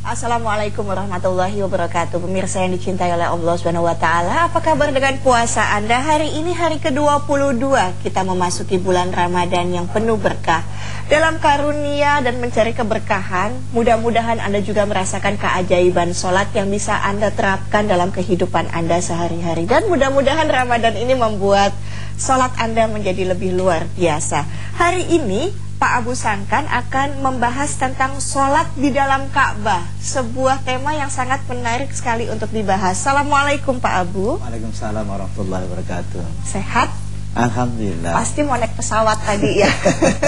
Assalamualaikum warahmatullahi wabarakatuh. Pemirsa yang dicintai oleh Allah Subhanahu wa taala, apa kabar dengan puasa Anda? Hari ini hari ke-22 kita memasuki bulan Ramadan yang penuh berkah. Dalam karunia dan mencari keberkahan, mudah-mudahan Anda juga merasakan keajaiban sholat yang bisa Anda terapkan dalam kehidupan Anda sehari-hari. Dan mudah-mudahan Ramadan ini membuat sholat Anda menjadi lebih luar biasa. Hari ini Pak Abu Sangkan akan membahas tentang sholat di dalam Ka'bah, sebuah tema yang sangat menarik sekali untuk dibahas. Assalamualaikum Pak Abu. Waalaikumsalam warahmatullahi wabarakatuh. Sehat? Alhamdulillah. Pasti mau naik pesawat tadi ya.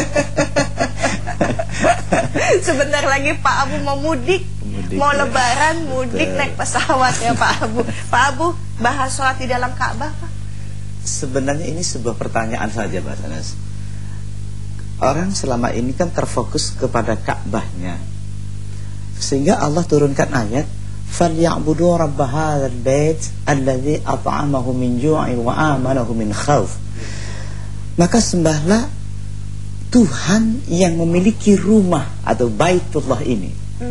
Sebentar lagi Pak Abu mau mudik mau ya. Lebaran, mudik. Betul. Naik pesawat ya Pak Abu. Pak Abu, bahas sholat di dalam Ka'bah Pak? Sebenarnya ini sebuah pertanyaan saja Pak Sanas. Orang selama ini kan terfokus kepada Ka'bahnya, sehingga Allah turunkan ayat فَلْيَعْبُدُوا رَبَّ هَذَا الْبَيْتِ الَّذِي أَطْعَمَهُ مِنْ جُوعٍ وَآمَنَهُ مِنْ خَوْفٍ. Maka sembahlah Tuhan yang memiliki rumah atau Baitullah ini.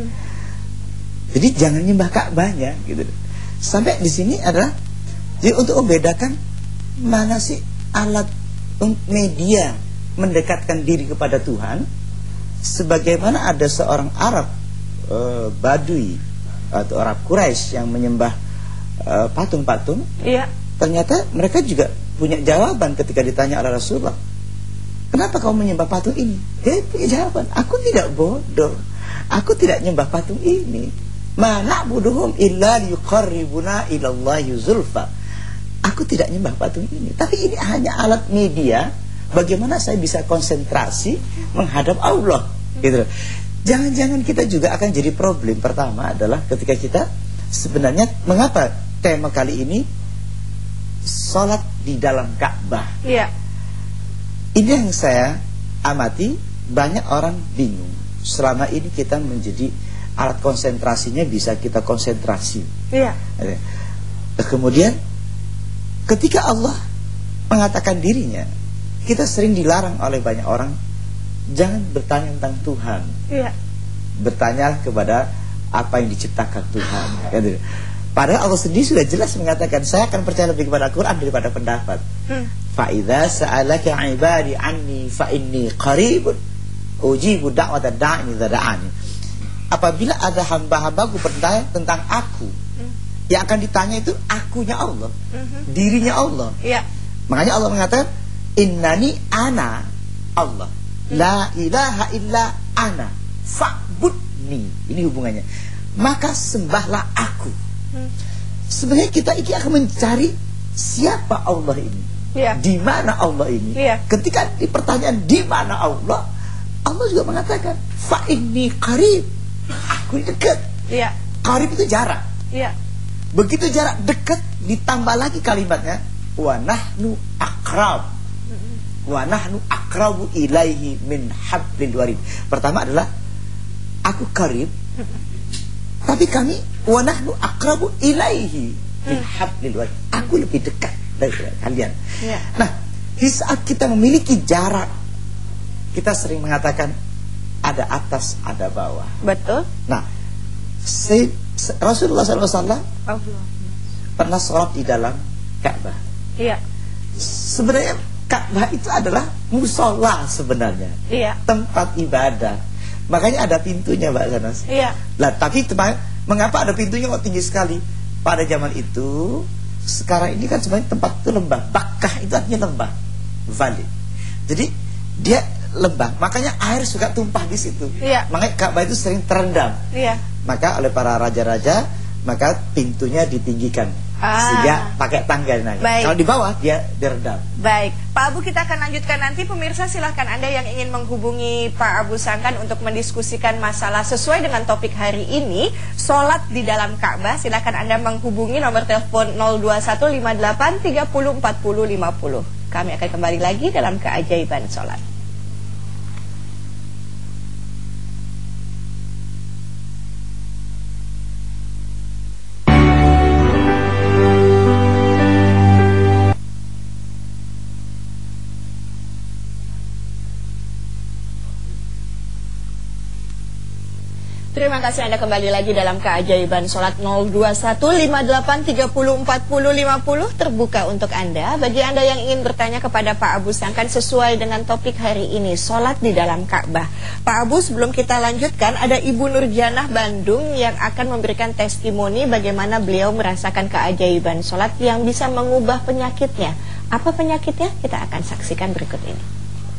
Jadi jangan nyembah Ka'bahnya gitu. Sampai di sini adalah jadi untuk membedakan mana sih alat media mendekatkan diri kepada Tuhan. Sebagaimana ada seorang Arab Badui atau Arab Quraisy yang menyembah patung-patung. Iya. Ternyata mereka juga punya jawaban ketika ditanya oleh Rasulullah, kenapa kamu menyembah patung ini? Dia punya jawaban, aku tidak bodoh, aku tidak menyembah patung ini. Ma na'buduhum illa liqarribuna ilallahi zulfa. Aku tidak menyembah patung ini, tapi ini hanya alat media bagaimana saya bisa konsentrasi menghadap Allah gitu. Jangan-jangan kita juga akan jadi problem. Pertama adalah ketika kita sebenarnya, mengapa tema kali ini sholat di dalam Ka'bah. Iya. Ini yang saya amati, banyak orang bingung. Selama ini kita menjadi alat konsentrasinya, bisa kita konsentrasi. Iya. Kemudian ketika Allah mengatakan dirinya, kita sering dilarang oleh banyak orang, jangan bertanya tentang Tuhan. Iya. Bertanya kepada apa yang diciptakan Tuhan. Padahal Allah sendiri sudah jelas mengatakan, saya akan percaya lebih kepada Al-Quran daripada pendapat. Fa idza sa'alaka 'ibadi 'anni fa inni qaribun ujibu da'watad da'i idza da'ani. Apabila ada hamba-hambaku bertanya tentang aku, yang akan ditanya itu akunya Allah, dirinya Allah. Iya. Makanya Allah mengatakan, innani ana Allah, la ilaha illa ana fa'budni. Ini hubungannya. Maka sembahlah aku. Sebenarnya kita ini akan mencari siapa Allah ini, di mana Allah ini. Ketika di pertanyaan di mana Allah, Allah juga mengatakan fa inni qarib, aku dekat. Qarib itu jarak. Begitu jarak dekat, ditambah lagi kalimatnya wa nahnu aqrab, wa nahnu aqrabu ilaihi min hablil warid. Pertama adalah aku qarib, tapi kami wa nahnu aqrabu ilaihi min hablil warid. Aku lebih dekat dari kalian. Nah, di saat kita memiliki jarak, kita sering mengatakan ada atas, ada bawah. Betul. Nah, Rasulullah SAW pernah sholat di dalam Ka'bah. Iya. Sebenarnya Ka'bah itu adalah musola sebenarnya. Iya. Tempat ibadah. Makanya ada pintunya Mbak Sanas. Iya. Lah, tapi mengapa ada pintunya kok tinggi sekali? Pada zaman itu, sekarang ini kan sebenarnya tempat itu lembah. Bakkah itu artinya lembah, valley. Jadi dia lembah, makanya air suka tumpah di situ. Iya. Makanya Ka'bah itu sering terendam. Iya. Maka oleh para raja-raja, maka pintunya ditinggikan, sehingga pakai tangga naik. Kalau di bawah dia direndam. Baik, Pak Abu, kita akan lanjutkan nanti. Pemirsa, silahkan Anda yang ingin menghubungi Pak Abu Sangkan untuk mendiskusikan masalah sesuai dengan topik hari ini, sholat di dalam Ka'bah. Silahkan Anda menghubungi nomor telepon 02158304050. Kami akan kembali lagi dalam keajaiban sholat. Terima Terima kasih Anda kembali lagi dalam keajaiban sholat 02158304050 terbuka untuk Anda. Bagi Anda yang ingin bertanya kepada Pak Abu Sangkan sesuai dengan topik hari ini, sholat di dalam Ka'bah. Pak Abu, sebelum kita lanjutkan, ada Ibu Nurjanah Bandung yang akan memberikan testimoni bagaimana beliau merasakan keajaiban sholat yang bisa mengubah penyakitnya. Apa penyakitnya? Kita akan saksikan berikut ini.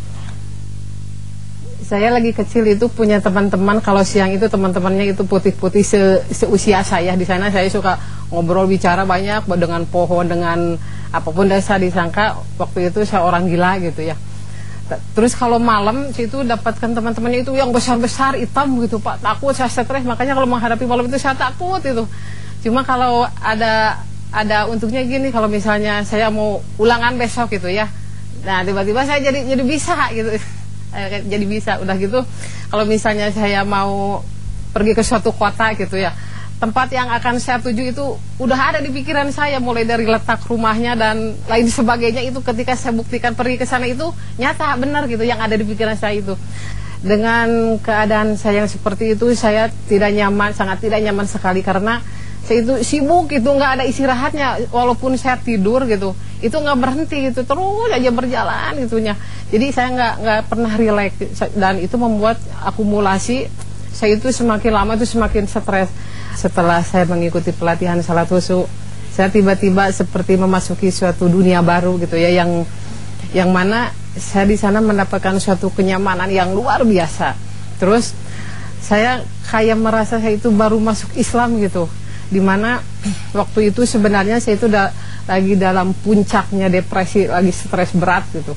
Saya lagi kecil itu punya teman-teman, kalau siang itu teman-temannya itu putih-putih seusia saya. Di sana saya suka ngobrol bicara banyak dengan pohon, dengan apapun, dan saya disangka waktu itu saya orang gila gitu ya. Terus kalau malam situ dapatkan teman-temannya itu yang besar-besar hitam gitu Pak. Takut, saya stres, makanya kalau menghadapi malam itu saya takut itu. Cuma kalau ada untuknya gini, kalau misalnya saya mau ulangan besok gitu ya. Nah, tiba-tiba saya jadi bisa gitu. Jadi bisa, udah gitu kalau misalnya saya mau pergi ke suatu kota gitu ya, tempat yang akan saya tuju itu udah ada di pikiran saya, mulai dari letak rumahnya dan lain sebagainya. Itu ketika saya buktikan pergi ke sana itu nyata benar gitu yang ada di pikiran saya itu. Dengan keadaan saya yang seperti itu, saya tidak nyaman, sangat tidak nyaman sekali, karena saya itu sibuk itu, nggak ada istirahatnya. Walaupun saya tidur gitu, itu nggak berhenti gitu, terus aja berjalan gitunya. Jadi saya nggak pernah relax, dan itu membuat akumulasi saya itu semakin lama itu semakin stres. Setelah saya mengikuti pelatihan salat khusyuk, saya tiba-tiba seperti memasuki suatu dunia baru gitu ya, yang mana saya di sana mendapatkan suatu kenyamanan yang luar biasa. Terus saya kayak merasa saya itu baru masuk Islam gitu, dimana waktu itu sebenarnya saya itu lagi dalam puncaknya depresi, lagi stres berat gitu.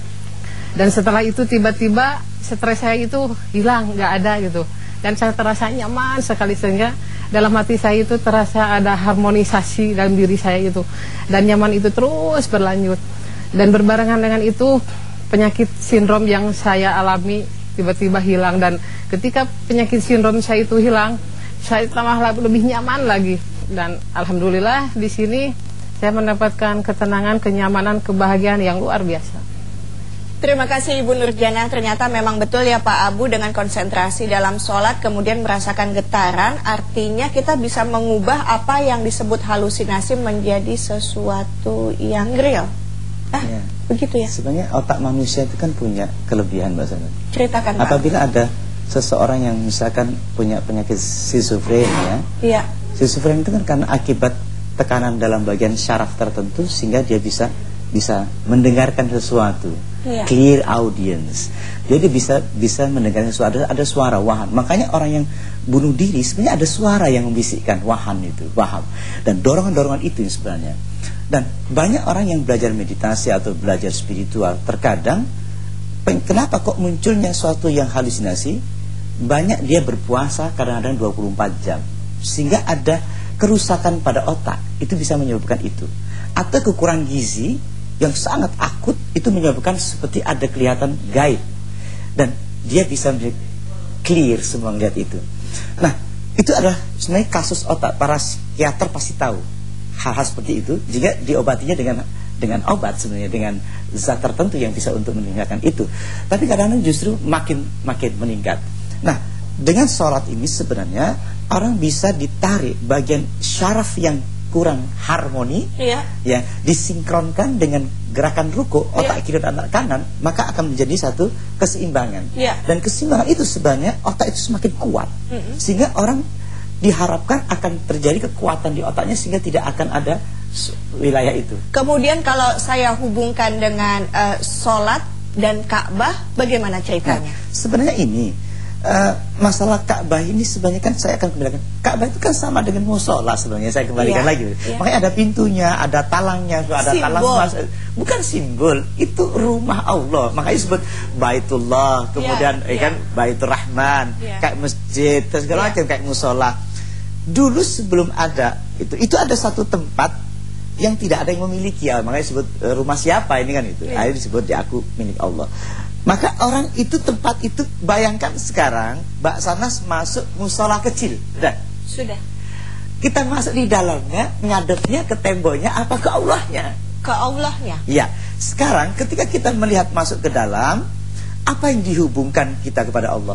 Dan setelah itu tiba-tiba stres saya itu hilang, nggak ada gitu. Dan saya terasa nyaman sekali, sehingga dalam hati saya itu terasa ada harmonisasi dalam diri saya itu. Dan nyaman itu terus berlanjut. Dan berbarengan dengan itu, penyakit sindrom yang saya alami tiba-tiba hilang. Dan ketika penyakit sindrom saya itu hilang, saya tambah lebih nyaman lagi. Dan alhamdulillah di sini saya mendapatkan ketenangan, kenyamanan, kebahagiaan yang luar biasa. Terima kasih Ibu Nurjanah. Ternyata memang betul ya Pak Abu, dengan konsentrasi dalam sholat kemudian merasakan getaran, artinya kita bisa mengubah apa yang disebut halusinasi menjadi sesuatu yang real. Ya. Begitu ya? Sebenarnya otak manusia itu kan punya kelebihan Mbak Sana. Ceritakan Pak. Apabila ada seseorang yang misalkan punya penyakit schizofrenia, iya. Schizofrenia itu kan karena akibat tekanan dalam bagian syaraf tertentu, sehingga dia bisa mendengarkan sesuatu, clear audience. Jadi bisa mendengarkan sesuatu, ada suara wahan. Makanya orang yang bunuh diri sebenarnya ada suara yang membisikkan, wahan itu, waham. Dan dorongan-dorongan itu sebenarnya. Dan banyak orang yang belajar meditasi atau belajar spiritual, terkadang kenapa kok munculnya suatu yang halusinasi? Banyak dia berpuasa kadang-kadang 24 jam, sehingga ada kerusakan pada otak. Itu bisa menyebabkan itu. Atau kekurangan gizi yang sangat akut, itu menyebabkan seperti ada kelihatan gaib, dan dia bisa clear semua melihat itu. Nah, itu adalah sebenarnya kasus otak. Para psikiater pasti tahu hal-hal seperti itu, jika diobatinya dengan obat, sebenarnya dengan zat tertentu yang bisa untuk meningkatkan itu. Tapi kadang-kadang justru makin meningkat. Nah, dengan sholat ini sebenarnya orang bisa ditarik bagian syaraf yang kurang harmoni, ya, disinkronkan dengan gerakan ruku otak kiri dan otak kanan, maka akan menjadi satu keseimbangan. Dan keseimbangan itu sebenarnya otak itu semakin kuat, sehingga orang diharapkan akan terjadi kekuatan di otaknya, sehingga tidak akan ada wilayah itu. Kemudian kalau saya hubungkan dengan sholat dan Ka'bah, bagaimana ceritanya? Nah, sebenarnya ini masalah Ka'bah ini sebenarnya kan saya akan kembalikan. Ka'bah itu kan sama dengan musola sebenarnya, saya kembalikan lagi. Makanya ada pintunya, ada talangnya, ada talang emas. Bukan simbol, itu rumah Allah. Makanya disebut Baitullah, kemudian kan Baitur Rahman, kayak masjid, segala macam, kayak musola. Dulu sebelum ada itu ada satu tempat yang tidak ada yang memiliki, makanya disebut rumah siapa ini kan itu. Akhirnya disebut di aku milik Allah. Maka orang itu, tempat itu, bayangkan sekarang Mbak Sanas masuk musola kecil, sudah. Kita masuk di dalamnya, ngadepnya ke temboknya apa ke Allahnya? Ke Allahnya. Ya. Sekarang ketika kita melihat masuk ke dalam, apa yang dihubungkan kita kepada Allah?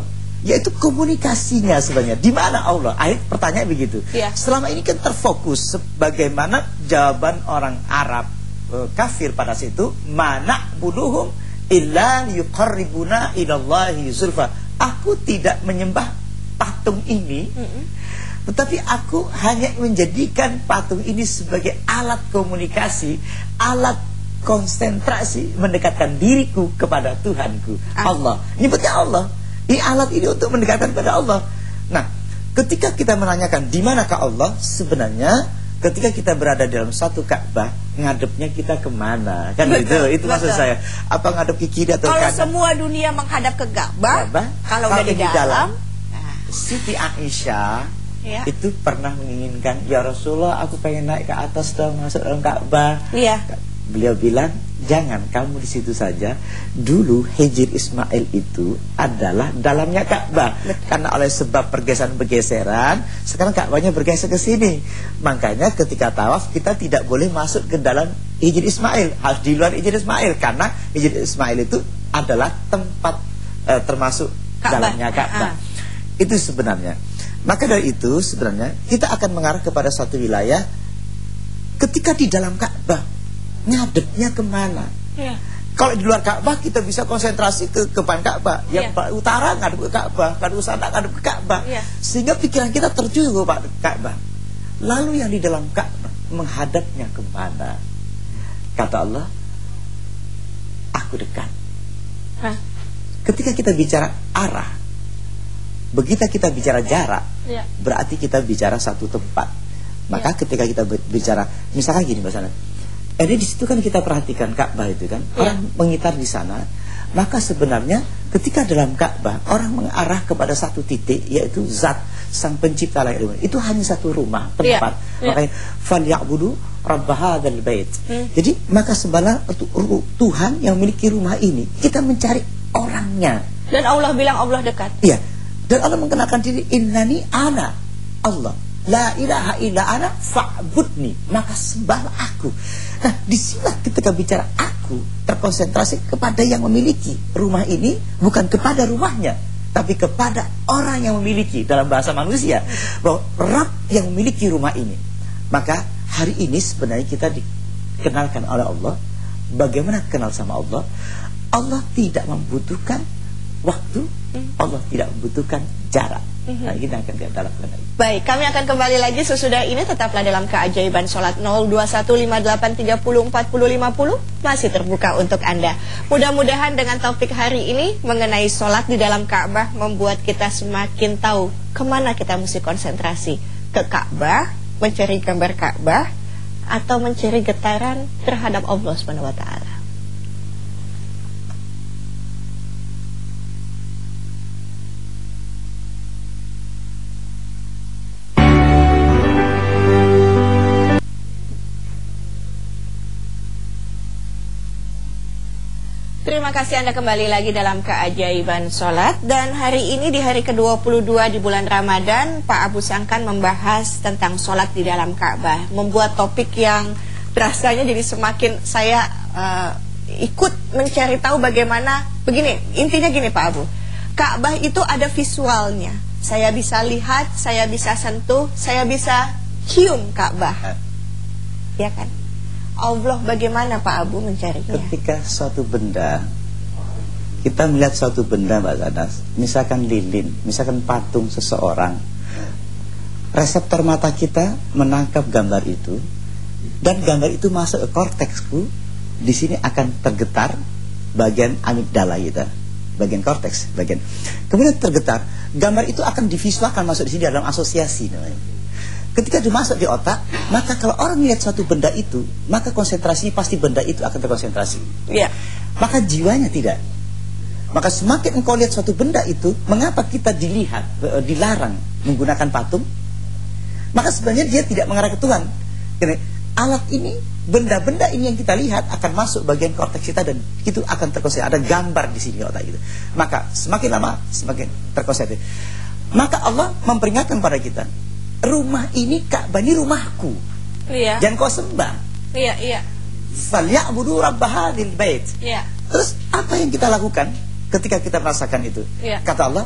yaitu komunikasinya sebenarnya. Di mana Allah? Ayat pertanyaan begitu. Selama ini kan terfokus sebagaimana jawaban orang Arab kafir pada situ, mana buduhum illa yuqarribuna ilallahi zulfa. Aku tidak menyembah patung ini, tetapi aku hanya menjadikan patung ini sebagai alat komunikasi, alat konsentrasi mendekatkan diriku kepada Tuhanku Allah. Nyebutnya Allah. Ini alat ini untuk mendekatkan kepada Allah. Nah, ketika kita menanyakan di manakah Allah, sebenarnya ketika kita berada dalam satu Ka'bah, ngadepnya kita kemana? Kan betul, itu maksud saya. Apa ngadep ke kiri atau kanan? Kalau semua dunia menghadap ke Ka'bah, kalau udah di dalam, Siti Aisyah itu pernah menginginkan, ya Rasulullah, aku pengen naik ke atas dong, masuk dalam Ka'bah. Beliau bilang, jangan, kamu di situ saja. Dulu Hijr Ismail itu adalah dalamnya Ka'bah. Karena oleh sebab pergeseran-pergeseran, sekarang Ka'bahnya bergeser ke sini. Makanya ketika tawaf kita tidak boleh masuk ke dalam Hijr Ismail, harus di luar Hijr Ismail. Karena Hijr Ismail itu adalah tempat termasuk dalamnya Ka'bah. Itu sebenarnya. Maka dari itu sebenarnya kita akan mengarah kepada suatu wilayah. Ketika di dalam Ka'bah, ngadepnya kemana? Kalau di luar Ka'bah kita bisa konsentrasi ke depan Ka'bah. Yang utara ngadep ke Ka'bah, kan selatan ngadep ke Ka'bah. Sehingga pikiran kita tertuju kepada Ka'bah. Lalu yang di dalam Ka'bah menghadapnya kemana? Kata Allah, aku dekat. Ketika kita bicara arah, begitu kita bicara jarak, berarti kita bicara satu tempat. Maka ketika kita bicara, misalkan gini Mbak Sana, di situ kan kita perhatikan Ka'bah itu kan, orang mengitar di sana. Maka sebenarnya ketika dalam Ka'bah orang mengarah kepada satu titik, yaitu zat sang pencipta langit dan bumi. Itu hanya satu rumah, tempat. Makanya falyabudu rabb hadzal bait. Jadi maka sebenarnya Tuhan yang memiliki rumah ini, kita mencari orangnya. Dan Allah bilang Allah dekat. Iya. Dan Allah mengenalkan diri, innani ana Allah, la ilaha illa ana fa'budni, maka sembahlah aku. Nah, disinilah ketika bicara aku terkonsentrasi kepada yang memiliki rumah ini, bukan kepada rumahnya, tapi kepada orang yang memiliki, dalam bahasa manusia, bahwa Rabb yang memiliki rumah ini. Maka hari ini sebenarnya kita dikenalkan oleh Allah. Bagaimana kenal sama Allah? Allah tidak membutuhkan waktu, Allah tidak membutuhkan jarak. Nah, kita akan ke dalam lagi. Baik, kami akan kembali lagi sesudah ini. Tetaplah dalam keajaiban sholat. 0215844050 masih terbuka untuk Anda. Mudah-mudahan dengan topik hari ini mengenai sholat di dalam Ka'bah membuat kita semakin tahu kemana kita mesti konsentrasi. Ke Ka'bah, mencari gambar Ka'bah, atau mencari getaran terhadap Allah SWT. Terima kasih Anda kembali lagi dalam keajaiban sholat. Dan hari ini di hari ke-22 di bulan Ramadan, Pak Abu Sangkan membahas tentang sholat di dalam Ka'bah. Membuat topik yang rasanya jadi semakin saya ikut mencari tahu bagaimana. Begini, intinya gini Pak Abu, Ka'bah itu ada visualnya. Saya bisa lihat, saya bisa sentuh, saya bisa cium Ka'bah. Ya kan? Allah bagaimana Pak Abu mencarinya? Ketika suatu benda, kita melihat suatu benda Mbak Zanas, misalkan lilin, misalkan patung seseorang, reseptor mata kita menangkap gambar itu, dan gambar itu masuk ke korteksku. Di sini akan tergetar bagian amigdala kita, bagian korteks, bagian. Kemudian tergetar, gambar itu akan divisualkan masuk di sini dalam asosiasi namanya. Ketika dimasuk di otak, maka kalau orang melihat suatu benda itu, maka konsentrasinya pasti benda itu akan terkonsentrasi. Maka jiwanya tidak. Maka semakin engkau lihat suatu benda itu, mengapa kita dilarang menggunakan patung? Maka sebenarnya dia tidak mengarah ke Tuhan. Karena alat ini, benda-benda ini yang kita lihat akan masuk bagian korteks kita dan itu akan terkonsentrasi. Ada gambar di sini otak itu. Maka semakin lama semakin terkonsentrasi. Maka Allah memperingatkan pada kita, rumah ini, Ka'bah ini rumahku. Jangan kau sembah. Falyabudu rabb hadzal bait. Terus apa yang kita lakukan ketika kita merasakan itu? Kata Allah,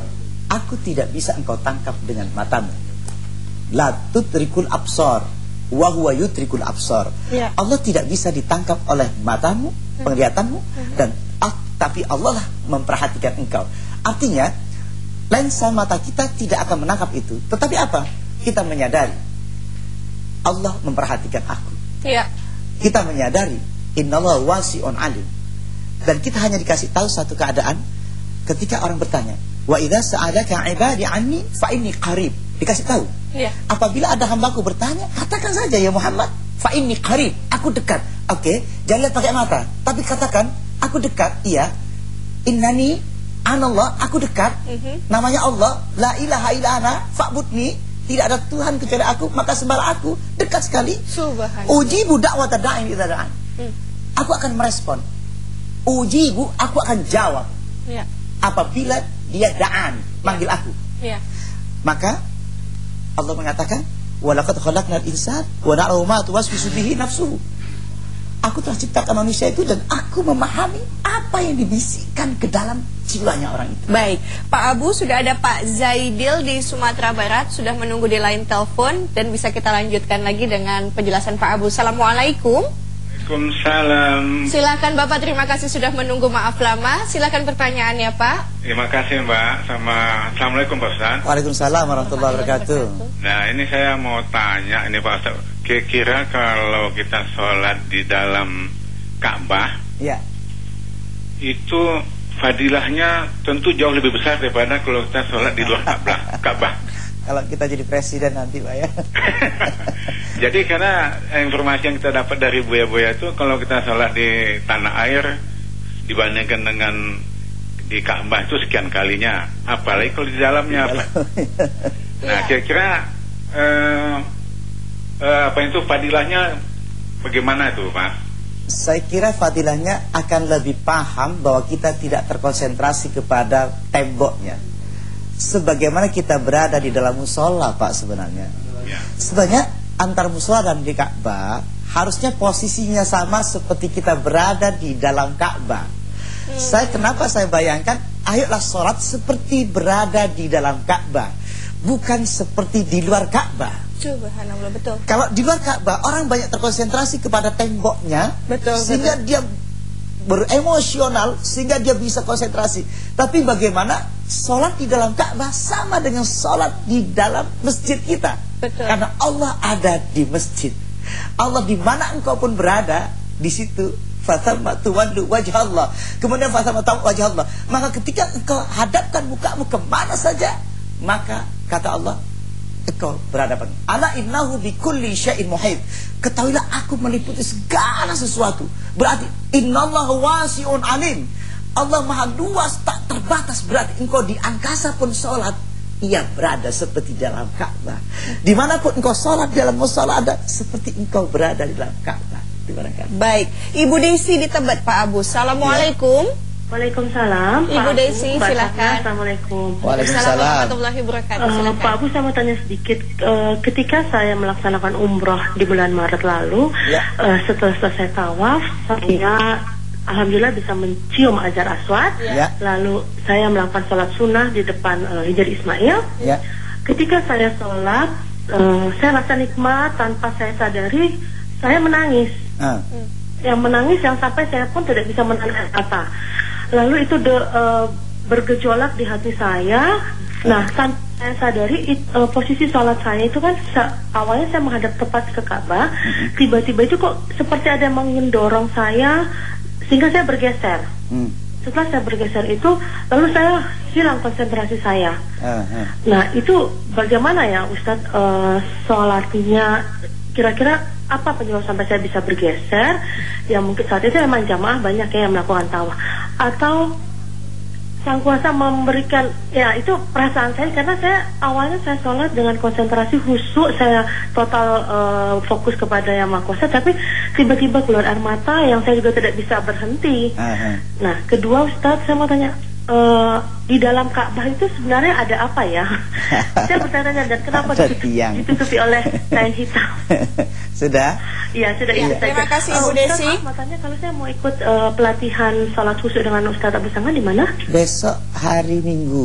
aku tidak bisa engkau tangkap dengan matamu. La tudrikul absar wa huwa yudrikul absar. Ya. Allah tidak bisa ditangkap oleh matamu, penglihatanmu, dan tapi Allah lah memperhatikan engkau. Artinya lensa mata kita tidak akan menangkap itu. Tetapi apa? Kita menyadari Allah memperhatikan aku. Iya. Kita menyadari innallaha wasi'un alim. Dan kita hanya dikasih tahu satu keadaan ketika orang bertanya, wa idza sa'alaka 'ibadi 'anni fa inni qarib. Dikasih tahu. Iya. Apabila ada hambaku bertanya, katakan saja ya Muhammad, fa inni qarib, aku dekat. Oke, jangan lihat pakai mata, tapi katakan aku dekat. Iya. Innani anallah, aku dekat. Namanya Allah, la ilaha illa ana fa'budni. Tidak ada Tuhan kecuali aku, maka sembahlah aku. Dekat sekali. Subhanallah. Ujibu da'wata da'in idza da'an. Aku akan merespon. Ujibu, aku akan jawab. Iya. Apabila dia da'an, manggil aku. Iya. Maka Allah mengatakan, walaqad khalaqnal insana wa na'lamu ma tuwaswisu bihi nafsuhu. Aku telah ciptakan manusia itu dan aku memahami apa yang dibisikkan ke dalam jiwanya orang itu. Baik, Pak Abu, sudah ada Pak Zaidil di Sumatera Barat, sudah menunggu di line telepon dan bisa kita lanjutkan lagi dengan penjelasan Pak Abu. Assalamualaikum. Waalaikumsalam. Silakan Bapak, terima kasih sudah menunggu, maaf lama. Silakan pertanyaannya Pak. Terima kasih Mbak. Assalamualaikum Pak Ustaz. Waalaikumsalam warahmatullahi wabarakatuh. Nah ini saya mau tanya ini Pak Ustaz, kira-kira kalau kita sholat di dalam Ka'bah, Ya. itu fadilahnya tentu jauh lebih besar daripada kalau kita sholat di luar Ka'bah. Kalau kita jadi presiden nanti Pak ya. Jadi karena informasi yang kita dapat dari buaya-buaya itu, kalau kita sholat di tanah air dibandingkan dengan di Ka'bah itu sekian kalinya, apalagi kalau di dalamnya Pak. Nah kira-kira apa itu fadilahnya bagaimana itu Pak? Saya kira fadilahnya akan lebih paham bahwa kita tidak terkonsentrasi kepada temboknya, sebagaimana kita berada di dalam musola Pak sebenarnya. Ya. Sebenarnya antar musola dan di Ka'bah harusnya posisinya sama seperti kita berada di dalam Ka'bah. Kenapa saya bayangkan, ayolah sholat seperti berada di dalam Ka'bah, bukan seperti di luar Ka'bah. Subhanallah, betul. Kalau di luar Ka'bah orang banyak terkonsentrasi kepada temboknya, Betul, sehingga dia beremosional, sehingga dia bisa konsentrasi. Tapi bagaimana sholat di dalam Ka'bah sama dengan sholat di dalam masjid kita? Betul. Karena Allah ada di masjid. Allah di mana engkau pun berada, di situ fatamma tuwallu wajh Allah. Kemudian fatamma wajh Allah. Maka ketika engkau hadapkan mukamu kemana saja, maka kata Allah, engkau berhadapan. Ala innahu bikulli syai'in muhit. Ketahuilah aku meliputi segala sesuatu. Berarti innallaha wasi'un alim. Allah maha luas, tak terbatas. Berarti engkau di angkasa pun sholat, ia berada seperti dalam Ka'bah. Dimanapun engkau sholat dalam musola ada, seperti engkau berada di dalam Ka'bah. Baik, Ibu Desi di Tebet Pak Abu. Assalamualaikum. Waalaikumsalam. Ibu Desi, silakan. Assalamualaikum. Waalaikumsalam warahmatullahi wabarakatuh. Silakan. Pak Abu, saya mau tanya sedikit. Ketika saya melaksanakan umroh di bulan Maret lalu, Ya. setelah selesai tawaf, saya alhamdulillah bisa mencium Hajar Aswad. Ya. Lalu saya melakukan sholat sunnah di depan Hajar Ismail. Ya. Ketika saya sholat, saya rasa nikmat, tanpa saya sadari saya menangis. Yang menangis yang sampai saya pun tidak bisa menahan air mata. Lalu itu bergejolak di hati saya. Nah, tanpa saya sadari posisi sholat saya itu kan awalnya saya menghadap tepat ke Ka'bah. Tiba-tiba itu kok seperti ada yang mendorong saya sehingga saya bergeser. Setelah saya bergeser itu, lalu saya hilang konsentrasi saya. Nah, itu bagaimana ya Ustadz, sholatnya kira-kira apa penyebab sampai saya bisa bergeser? Ya mungkin saat itu memang jamaah banyak ya yang melakukan tawaf, atau Sang Kuasa memberikan, ya itu perasaan saya, karena saya awalnya saya sholat dengan konsentrasi khusyuk, saya total fokus kepada Yang Maha Kuasa, tapi tiba-tiba keluar air mata yang saya juga tidak bisa berhenti. Nah, kedua Ustadz, saya mau tanya, di dalam Ka'bah itu sebenarnya ada apa ya? Saya bertanya, dan kenapa ditutupi oleh kain hitam? Sudah? Iya, sudah Ya, itu saja. terima kasih Ibu Desi. Makanya kalau saya mau ikut pelatihan sholat khusyuk dengan Ustadz Abu Sanghan di mana? Besok hari Minggu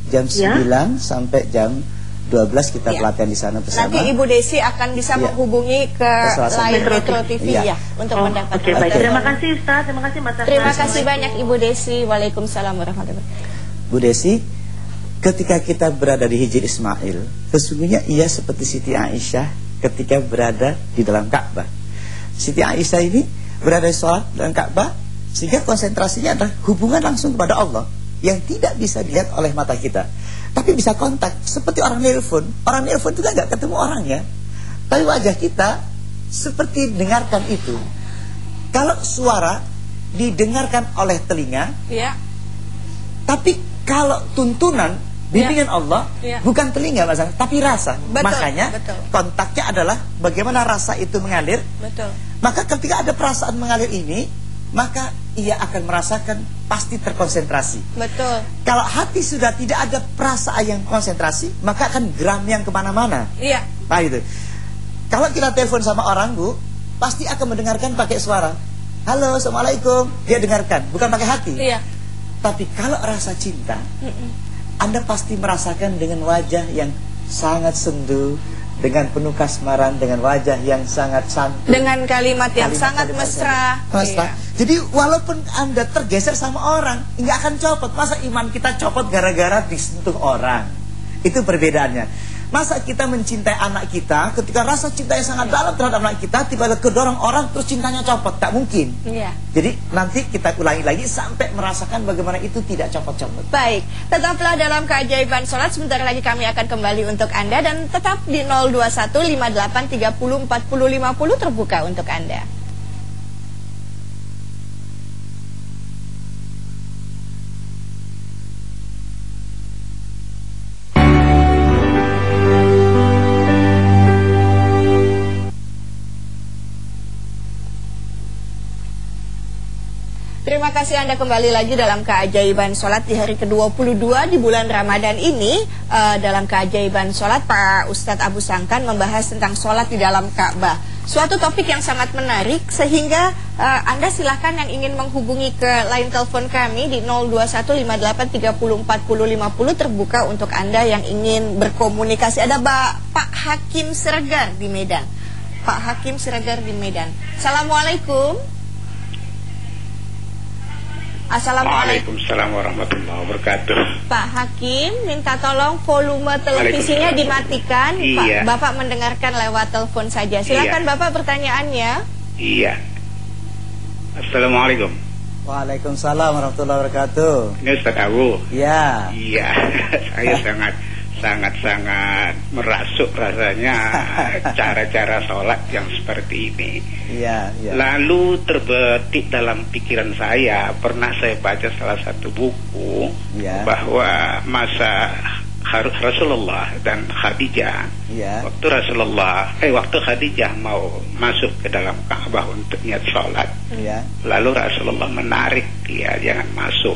jam 9 sampai jam 12 kita pelatihan di sana bersama. Nanti Ibu Desi akan bisa menghubungi ke line Metro TV ya untuk mendapatkan. Baik. Terima kasih Ustaz, terima kasih Mas. Terima kasih banyak Ibu Desi. Waalaikumsalam warahmatullahi wabarakatuh. Bu Desi, ketika kita berada di Hijr Ismail, sesungguhnya ia seperti Siti Aisyah ketika berada di dalam Ka'bah. Siti Aisyah ini berada di sholat dalam Ka'bah, sehingga konsentrasinya adalah hubungan langsung kepada Allah yang tidak bisa dilihat oleh mata kita, tapi bisa kontak seperti orang nelpon. Orang nelpon juga nggak ketemu orangnya, tapi wajah kita seperti dengarkan itu. Kalau suara didengarkan oleh telinga, tapi kalau tuntunan bimbingan Allah bukan telinga Mas, tapi rasa. Makanya kontaknya adalah bagaimana rasa itu mengalir. Maka ketika ada perasaan mengalir ini, maka ia akan merasakan pasti terkonsentrasi. Kalau hati sudah tidak ada perasaan yang konsentrasi, maka akan geram yang kemana-mana. Nah gitu. Kalau kita telepon sama orang Bu, pasti akan mendengarkan pakai suara. Halo, assalamualaikum. Dia dengarkan, bukan pakai hati. Tapi kalau rasa cinta, Anda pasti merasakan dengan wajah yang sangat sendu, dengan penuh kasmaran, dengan wajah yang sangat santun, dengan kalimat yang sangat mesra. Jadi walaupun Anda tergeser sama orang, nggak akan copot. Masa iman kita copot gara-gara disentuh orang? Itu perbedaannya. Masa kita mencintai anak kita, ketika rasa cinta yang sangat dalam terhadap anak kita, tiba-tiba kedorong orang terus cintanya copot? Tak mungkin. Jadi nanti kita ulangi lagi sampai merasakan bagaimana itu tidak copot-copot. Baik, tetaplah dalam keajaiban sholat. Sebentar lagi kami akan kembali untuk Anda, dan tetap di 02158304050 terbuka untuk Anda. Terima kasih Anda kembali lagi dalam keajaiban sholat di hari ke-22 di bulan Ramadan ini. Dalam keajaiban sholat, Pak Ustadz Abu Sangkan membahas tentang sholat di dalam Ka'bah. Suatu topik yang sangat menarik, sehingga Anda silahkan yang ingin menghubungi ke line telepon kami di 02158304050 terbuka untuk Anda yang ingin berkomunikasi. Ada Pak Hakim Siregar di Medan. Pak Hakim Siregar di Medan. Assalamualaikum. Assalamualaikum. Waalaikumsalam warahmatullahi wabarakatuh. Pak Hakim, minta tolong volume televisinya dimatikan. Bapak mendengarkan lewat telepon saja. Silakan Bapak pertanyaannya. Iya. Assalamualaikum. Waalaikumsalam warahmatullahi wabarakatuh. Ini Ustaz Abu. Iya. Iya. Saya sangat merasuk rasanya cara-cara sholat yang seperti ini. Lalu terbetik dalam pikiran saya, pernah saya baca salah satu buku bahwa masa Rasulullah dan Khadijah, waktu Khadijah mau masuk ke dalam Ka'bah untuk niat sholat, lalu Rasulullah menarik dia jangan masuk.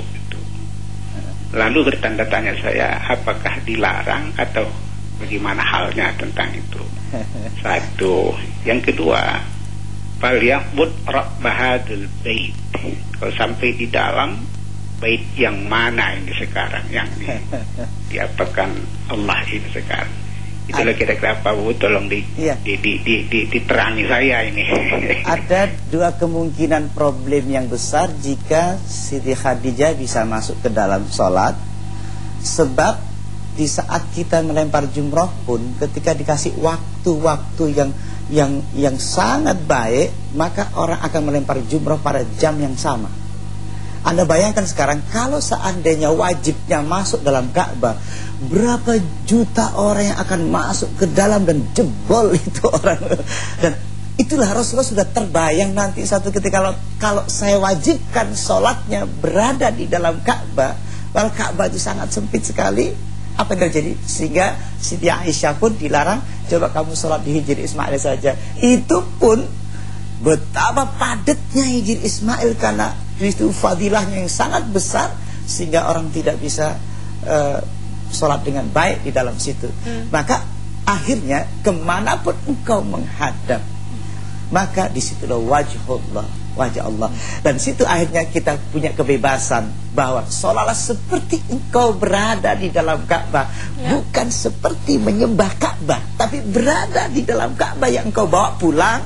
Lalu bertanda tanya saya, apakah dilarang atau bagaimana halnya tentang itu? Satu. Yang kedua, falya'bud rabb hadzal bait. Kalau sampai di dalam bait yang mana ini sekarang yang diapakan Allah ini sekarang? Itulah kira-kira apa Bu, tolong diterangi saya ini. Ada dua kemungkinan problem yang besar jika Siti Khadijah bisa masuk ke dalam sholat. Sebab di saat kita melempar jumroh pun, ketika dikasih waktu-waktu yang sangat baik, maka orang akan melempar jumroh pada jam yang sama. Anda bayangkan sekarang, kalau seandainya wajibnya masuk dalam Ka'bah, berapa juta orang yang akan masuk ke dalam dan jebol itu orang. Dan itulah Rasulullah sudah terbayang nanti satu ketika kalau saya wajibkan sholatnya berada di dalam Ka'bah, walau Ka'bah itu sangat sempit sekali, apa yang terjadi? Sehingga Siti Aisyah pun dilarang, coba kamu sholat di Hijr Ismail saja. Itu pun betapa padatnya Hijr Ismail, karena itu fadilahnya yang sangat besar, sehingga orang tidak bisa sholat dengan baik di dalam situ. Maka akhirnya kemanapun engkau menghadap, maka disitulah wajhullah, wajah Allah. Dan situ akhirnya kita punya kebebasan bahwa seolah-olah seperti engkau berada di dalam Ka'bah, bukan seperti menyembah Ka'bah, tapi berada di dalam Ka'bah yang engkau bawa pulang,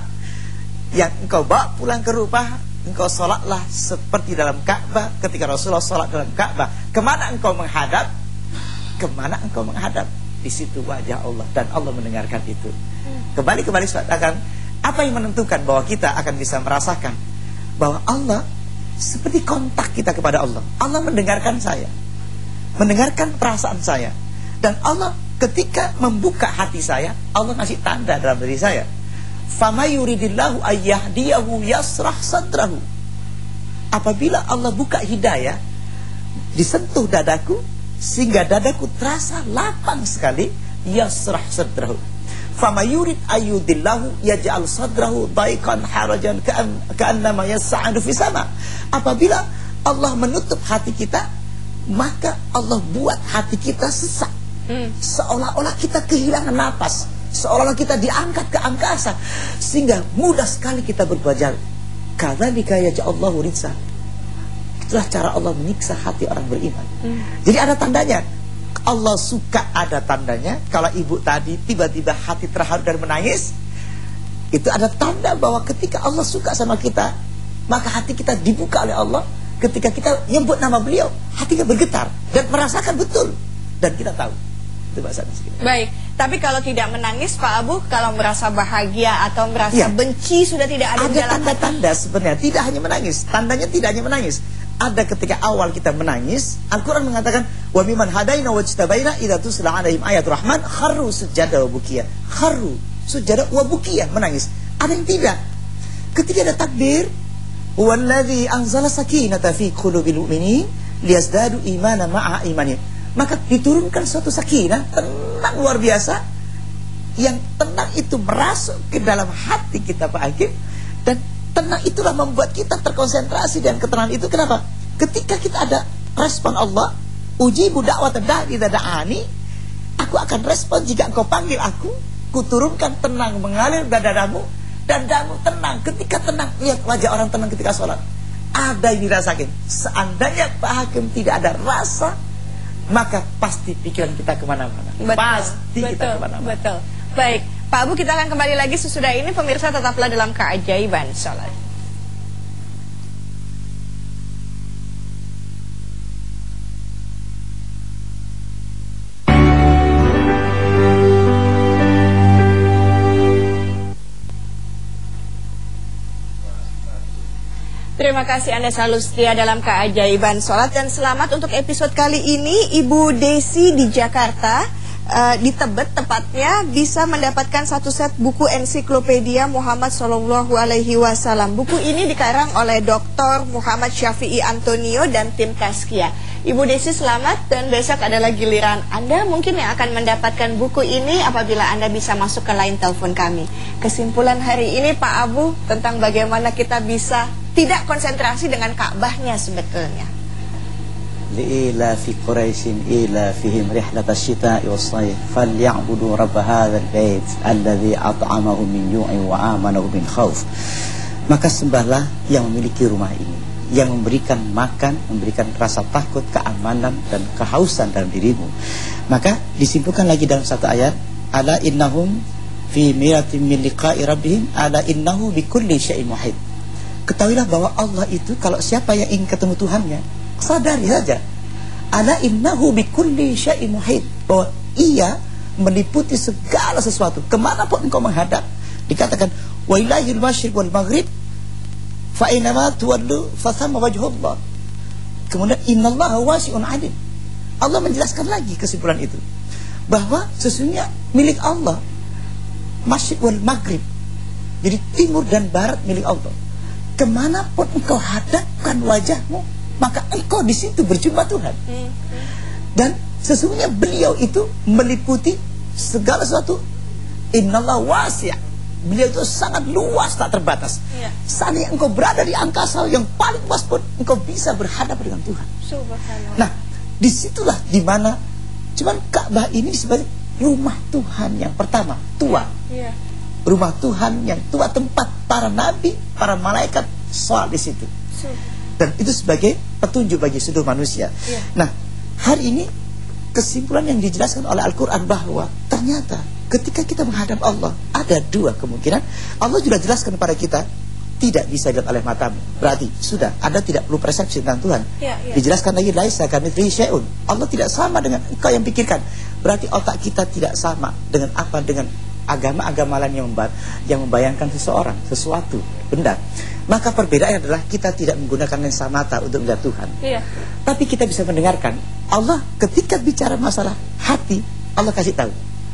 ke rumah. Engkau sholatlah seperti dalam Ka'bah. Ketika Rasulullah sholat dalam Ka'bah, kemana engkau menghadap? Kemana engkau menghadap? Di situ wajah Allah, dan Allah mendengarkan itu. Kembali akan apa yang menentukan bahwa kita akan bisa merasakan bahwa Allah seperti kontak kita kepada Allah. Allah mendengarkan saya, mendengarkan perasaan saya, dan Allah ketika membuka hati saya, Allah ngasih tanda dalam diri saya. Fama yuridillahu ayyahdiyahu yasrah sadrahu. Apabila Allah buka hidayah, disentuh dadaku, sehingga dadaku terasa lapang sekali, yasrah sadrahu. Fama yurid ayyudillahu yaj'al sadrahu daiqan harajan ka'annama yas'adu fi sama. Apabila Allah menutup hati kita, maka Allah buat hati kita sesak, seolah-olah kita kehilangan napas, seolah-olah kita diangkat ke angkasa, sehingga mudah sekali kita berbajar. Kadzalika yaj'alullahu ridsa. Itulah cara Allah menyiksa hati orang beriman. Jadi ada tandanya. Allah suka, ada tandanya. Kalau ibu tadi tiba-tiba hati terharu dan menangis, itu ada tanda bahwa ketika Allah suka sama kita, maka hati kita dibuka oleh Allah. Ketika kita nyebut nama beliau, hati kita bergetar dan merasakan betul, dan kita tahu. Itu bahasa miskin. Baik, tapi kalau tidak menangis Pak Abu, kalau merasa bahagia atau merasa benci sudah tidak ada tanda-tanda sebenarnya. Tidak hanya menangis, tandanya tidak hanya menangis. Ada ketika awal kita menangis, Al-Quran mengatakan wa miman hadaina wajtabaina idza tusla alaihim ayatul rahman kharru sujada wa bukiya. Kharru sujada wa bukiya, menangis. Ada yang tidak. Ketika ada takbir, wallazi anzala sakinata fi qulubil mu'minin liyazdadu imana ma'a imanihim, maka diturunkan suatu sakinah, tenang luar biasa. Yang tenang itu merasuk ke dalam hati kita Pak Hakim, dan tenang itulah membuat kita terkonsentrasi. Dan ketenangan itu kenapa? Ketika kita ada respon Allah, ujibu da'wata da'i idza da'ani, aku akan respon jika engkau panggil aku. Kuturunkan tenang mengalir dadamu, dan dadamu tenang. Ketika tenang, lihat wajah orang tenang ketika sholat, ada yang dirasakan. Seandainya Pak Hakim tidak ada rasa, maka pasti pikiran kita kemana-mana. Kita kemana-mana. Betul. Baik, Pak Abu, kita akan kembali lagi sesudah ini. Pemirsa, tetaplah dalam keajaiban sholat. Terima kasih Anda selalu setia dalam keajaiban sholat. Dan selamat untuk episode kali ini. Ibu Desi di Jakarta, di Tebet tepatnya, bisa mendapatkan satu set buku ensiklopedia Muhammad SAW. Buku ini dikarang oleh Dr. Muhammad Syafi'i Antonio dan tim Tazkiyah. Ibu Desi, selamat, dan besok adalah giliran Anda mungkin yang akan mendapatkan buku ini apabila Anda bisa masuk ke line telepon kami. Kesimpulan hari ini Pak Abu tentang bagaimana kita bisa tidak konsentrasi dengan Ka'bahnya sebetulnya. Li'ila fi Quraisyin ila fihim rihlata syita'i was-sayf falyabudu rabb hadzal bait alladzi at'amahum min ju'in wa amanahum min khauf. Maka sembahlah yang memiliki rumah ini, yang memberikan makan, memberikan rasa takut, keamanan dan kehausan dalam dirimu. Maka disimpulkan lagi dalam satu ayat, ala innahum fi miratin min liqa'i rabbihim ala innahu bikulli syai'in muhit. Ketahuilah bahwa Allah itu, kalau siapa yang ingin ketemu Tuhannya, sadari saja, ala innahu bikulli syai'in muhit, bahwa ia meliputi segala sesuatu. Kemanapun engkau menghadap, dikatakan wa ilahil masyriq wal maghrib fa inama tuwallu fa thamma wajhullah. Kemudian innallaha wasi'un 'alim. Allah menjelaskan lagi kesimpulan itu, bahwa sesungguhnya milik Allah masyriq wal maghrib, jadi timur dan barat milik Allah. Kemanapun engkau hadapkan wajahmu, maka engkau di situ berjumpa Tuhan. Dan sesungguhnya beliau itu meliputi segala sesuatu. Innallaha wasi'. Beliau itu sangat luas, tak terbatas. Seandainya engkau berada di angkasa yang paling luas pun, engkau bisa berhadapan dengan Tuhan. Subhanallah. Nah, disitulah dimana cuman Ka'bah ini sebagai rumah Tuhan yang pertama, tua. Rumah Tuhan yang tua, tempat para nabi, para malaikat soal di situ. Dan itu sebagai petunjuk bagi seluruh manusia. Nah, hari ini kesimpulan yang dijelaskan oleh Al-Quran bahwa ternyata ketika kita menghadap Allah ada dua kemungkinan. Allah juga jelaskan kepada kita tidak bisa dilihat oleh matamu. Berarti sudah Anda tidak perlu persepsi tentang Tuhan. Dijelaskan lagi laisa kamitslihi syai'un. Allah tidak sama dengan engkau yang pikirkan. Berarti otak kita tidak sama dengan apa, dengan agama-agama lain yang membayangkan seseorang, sesuatu, benda. Maka perbedaannya adalah kita tidak menggunakan lensa mata untuk melihat Tuhan. Tapi kita bisa mendengarkan. Allah ketika bicara masalah hati, Allah kasih tahu,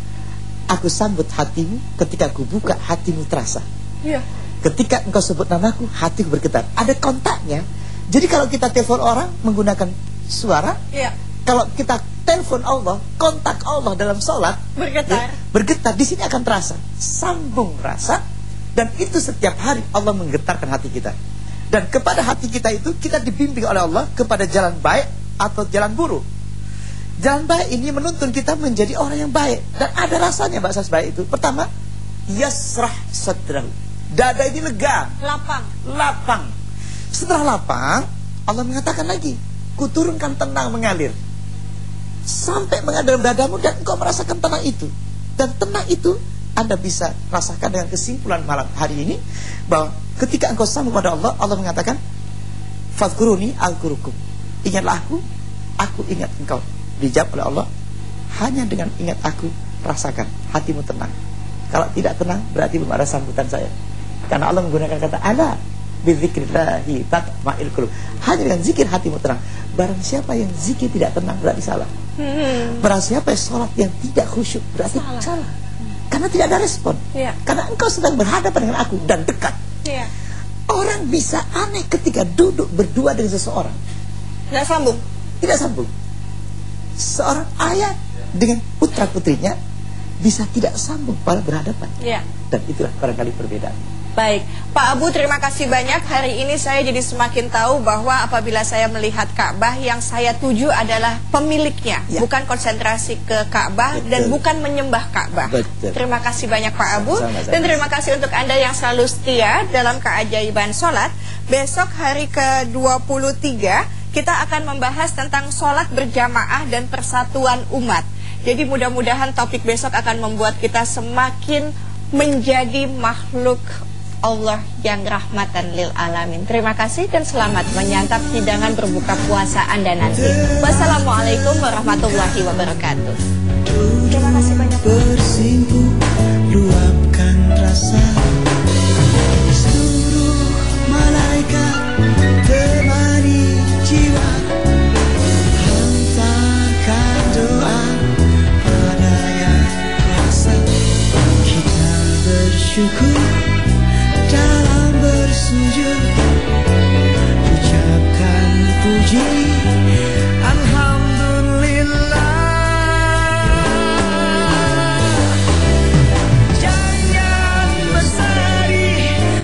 aku sambut hatimu ketika aku buka, hatimu terasa. Ketika engkau sebut namaku, hatiku bergetar. Ada kontaknya. Jadi kalau kita telepon orang menggunakan suara, kalau kita telepon Allah, kontak Allah dalam sholat, bergetar, di sini akan terasa, sambung rasa. Dan itu setiap hari Allah menggetarkan hati kita. Dan kepada hati kita itu kita dibimbing oleh Allah kepada jalan baik atau jalan buruk. Jalan baik ini menuntun kita menjadi orang yang baik. Dan ada rasanya bahasa baik itu. Pertama, yasrah sadrahu, dada ini lega, lapang. Setelah lapang, Allah mengatakan lagi, kuturunkan tenang mengalir sampai mengalir dalam dadamu, dan engkau merasakan tenang itu. Dan tenang itu Anda bisa rasakan dengan kesimpulan malam hari ini, bahwa ketika engkau sambung pada Allah, Allah mengatakan, fadhkuruni azkurukum, ingatlah aku ingat engkau. Dijawab oleh Allah, hanya dengan ingat aku, rasakan hatimu tenang. Kalau tidak tenang, berarti belum ada sambutan saya. Karena Allah menggunakan kata ala bidzikrillahi tatma'il qulub. Hanya dengan zikir hatimu tenang. Barang siapa yang zikir tidak tenang, berarti salah. Barang siapa yang sholat yang tidak khusyuk, berarti salah. Karena tidak ada respon. Karena engkau sedang berhadapan dengan aku dan dekat. Orang bisa aneh ketika duduk berdua dengan seseorang, tidak sambung. Seorang ayah dengan putra putrinya bisa tidak sambung pada berhadapan. Dan itulah barangkali perbedaan. Baik, Pak Abu, terima kasih banyak. Hari ini saya jadi semakin tahu bahwa apabila saya melihat Ka'bah, yang saya tuju adalah pemiliknya, bukan konsentrasi ke Ka'bah dan bukan menyembah Ka'bah. Terima kasih banyak Pak Abu. Dan terima kasih untuk Anda yang selalu setia dalam keajaiban sholat. Besok hari ke-23 kita akan membahas tentang sholat berjamaah dan persatuan umat. Jadi mudah-mudahan topik besok akan membuat kita semakin menjadi makhluk Allah yang rahmatan lil alamin. Terima kasih dan selamat menyantap hidangan berbuka puasa Anda nanti. Wassalamualaikum warahmatullahi wabarakatuh. Terima kasih banyak. Bersimpuh, luapkan rasa. Seluruh malaikat temani jiwa, hantarkan doa pada yang kuasa. Kita bersyukur dalam